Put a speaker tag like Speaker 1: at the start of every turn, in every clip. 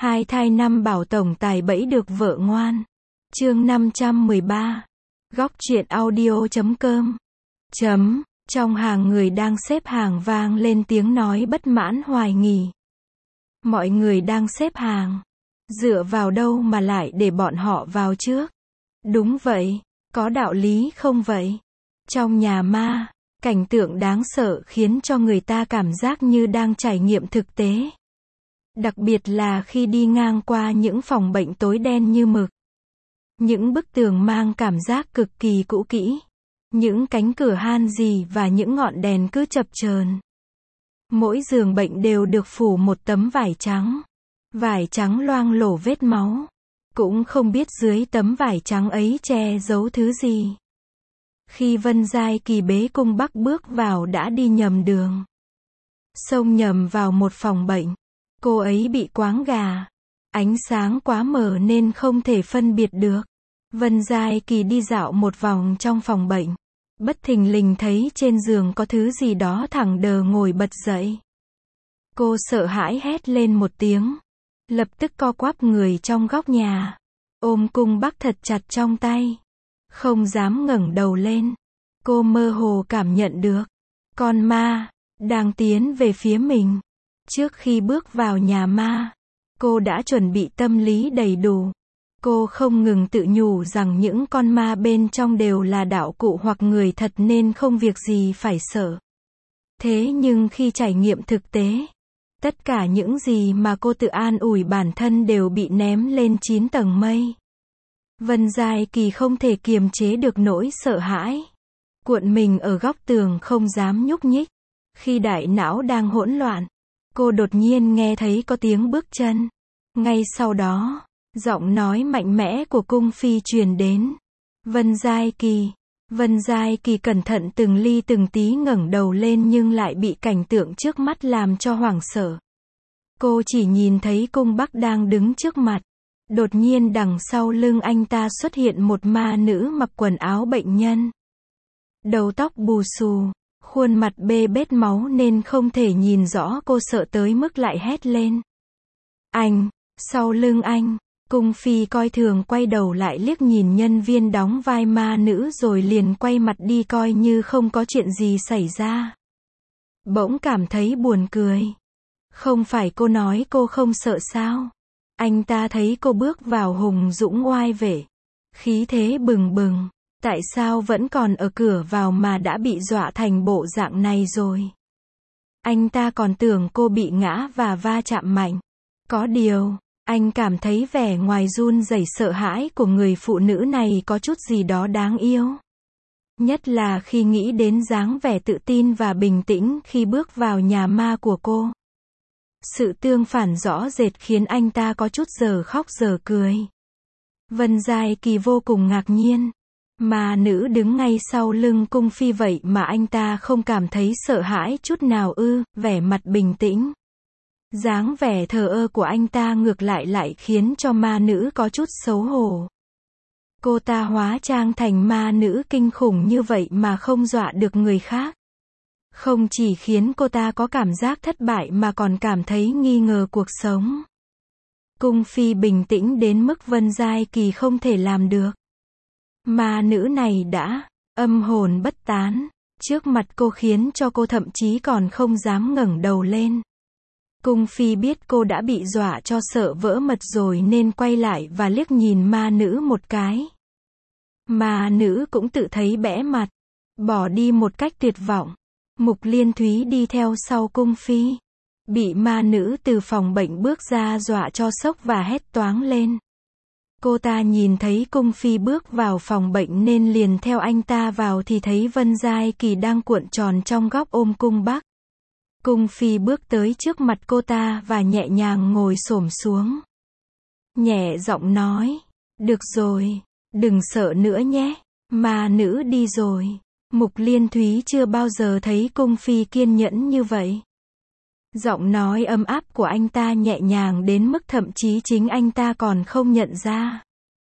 Speaker 1: Hai thai năm bảo tổng tài bẫy được vợ ngoan. Chương 513. Góc truyện audio.com. Trong hàng người đang xếp hàng vang lên tiếng nói bất mãn hoài nghi. Mọi người đang xếp hàng. Dựa vào đâu mà lại để bọn họ vào trước? Đúng vậy, có đạo lý không vậy? Trong nhà ma, cảnh tượng đáng sợ khiến cho người ta cảm giác như đang trải nghiệm thực tế. Đặc biệt là khi đi ngang qua những phòng bệnh tối đen như mực. Những bức tường mang cảm giác cực kỳ cũ kỹ. Những cánh cửa han rì và những ngọn đèn cứ chập chờn. Mỗi giường bệnh đều được phủ một tấm vải trắng. Vải trắng loang lổ vết máu. Cũng không biết dưới tấm vải trắng ấy che giấu thứ gì. Khi Vân Giai Kỳ bế Cung Bắc bước vào đã đi nhầm đường. Xông nhầm vào một phòng bệnh. Cô ấy bị quáng gà. Ánh sáng quá mờ nên không thể phân biệt được. Vân Giai Kỳ đi dạo một vòng trong phòng bệnh. Bất thình lình thấy trên giường có thứ gì đó thẳng đờ ngồi bật dậy. Cô sợ hãi hét lên một tiếng. Lập tức co quắp người trong góc nhà. Ôm Cung Bắc thật chặt trong tay. Không dám ngẩng đầu lên. Cô mơ hồ cảm nhận được. Con ma đang tiến về phía mình. Trước khi bước vào nhà ma, cô đã chuẩn bị tâm lý đầy đủ. Cô không ngừng tự nhủ rằng những con ma bên trong đều là đạo cụ hoặc người thật nên không việc gì phải sợ. Thế nhưng khi trải nghiệm thực tế, tất cả những gì mà cô tự an ủi bản thân đều bị ném lên 9 tầng mây. Vân Giai Kỳ không thể kiềm chế được nỗi sợ hãi. Cuộn mình ở góc tường không dám nhúc nhích. Khi đại não đang hỗn loạn, cô đột nhiên nghe thấy có tiếng bước chân. Ngay sau đó, giọng nói mạnh mẽ của cung phi truyền đến. Vân Giai Kỳ. Vân Giai Kỳ cẩn thận từng ly từng tí ngẩng đầu lên nhưng lại bị cảnh tượng trước mắt làm cho hoảng sợ. Cô chỉ nhìn thấy Cung Bắc đang đứng trước mặt. Đột nhiên đằng sau lưng anh ta xuất hiện một ma nữ mặc quần áo bệnh nhân. Đầu tóc bù xù, khuôn mặt bê bết máu nên không thể nhìn rõ, cô sợ tới mức lại hét lên. Anh, sau lưng anh. Cung phi coi thường quay đầu lại liếc nhìn nhân viên đóng vai ma nữ rồi liền quay mặt đi coi như không có chuyện gì xảy ra. Bỗng cảm thấy buồn cười. Không phải cô nói cô không sợ sao? Anh ta thấy cô bước vào hùng dũng oai vệ. Khí thế bừng bừng. Tại sao vẫn còn ở cửa vào mà đã bị dọa thành bộ dạng này rồi? Anh ta còn tưởng cô bị ngã và va chạm mạnh. Có điều, anh cảm thấy vẻ ngoài run rẩy sợ hãi của người phụ nữ này có chút gì đó đáng yêu. Nhất là khi nghĩ đến dáng vẻ tự tin và bình tĩnh khi bước vào nhà ma của cô. Sự tương phản rõ rệt khiến anh ta có chút giờ khóc giờ cười. Vân Giai Kỳ vô cùng ngạc nhiên. Ma nữ đứng ngay sau lưng cung phi vậy mà anh ta không cảm thấy sợ hãi chút nào ư? Vẻ mặt bình tĩnh. Dáng vẻ thờ ơ của anh ta ngược lại khiến cho ma nữ có chút xấu hổ. Cô ta hóa trang thành ma nữ kinh khủng như vậy mà không dọa được người khác. Không chỉ khiến cô ta có cảm giác thất bại mà còn cảm thấy nghi ngờ cuộc sống. Cung phi bình tĩnh đến mức Vân Giai Kỳ không thể làm được. Ma nữ này đã âm hồn bất tán. Trước mặt cô khiến cho cô thậm chí còn không dám ngẩng đầu lên. Cung phi biết cô đã bị dọa cho sợ vỡ mật rồi nên quay lại và liếc nhìn ma nữ một cái. Ma nữ cũng tự thấy bẽ mặt. Bỏ đi một cách tuyệt vọng. Mục Liên Thúy đi theo sau cung phi. Bị ma nữ từ phòng bệnh bước ra dọa cho sốc và hét toáng lên. Cô ta nhìn thấy cung phi bước vào phòng bệnh nên liền theo anh ta vào thì thấy Vân Giai Kỳ đang cuộn tròn trong góc ôm Cung Bắc. Cung phi bước tới trước mặt cô ta và nhẹ nhàng ngồi xổm xuống. Nhẹ giọng nói. Được rồi, đừng sợ nữa nhé. Ma nữ đi rồi. Mục Liên Thúy chưa bao giờ thấy cung phi kiên nhẫn như vậy. Giọng nói ấm áp của anh ta nhẹ nhàng đến mức thậm chí chính anh ta còn không nhận ra.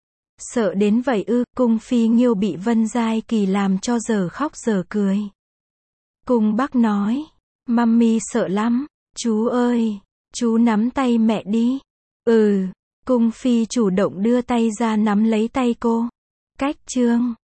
Speaker 1: Sợ đến vậy ư? Cung phi Nghiêu bị Vân Giai Kỳ làm cho giờ khóc giờ cười. Cung Bắc nói. Mummy sợ lắm. Chú ơi, chú nắm tay mẹ đi. Cung phi chủ động đưa tay ra nắm lấy tay cô. Cách chương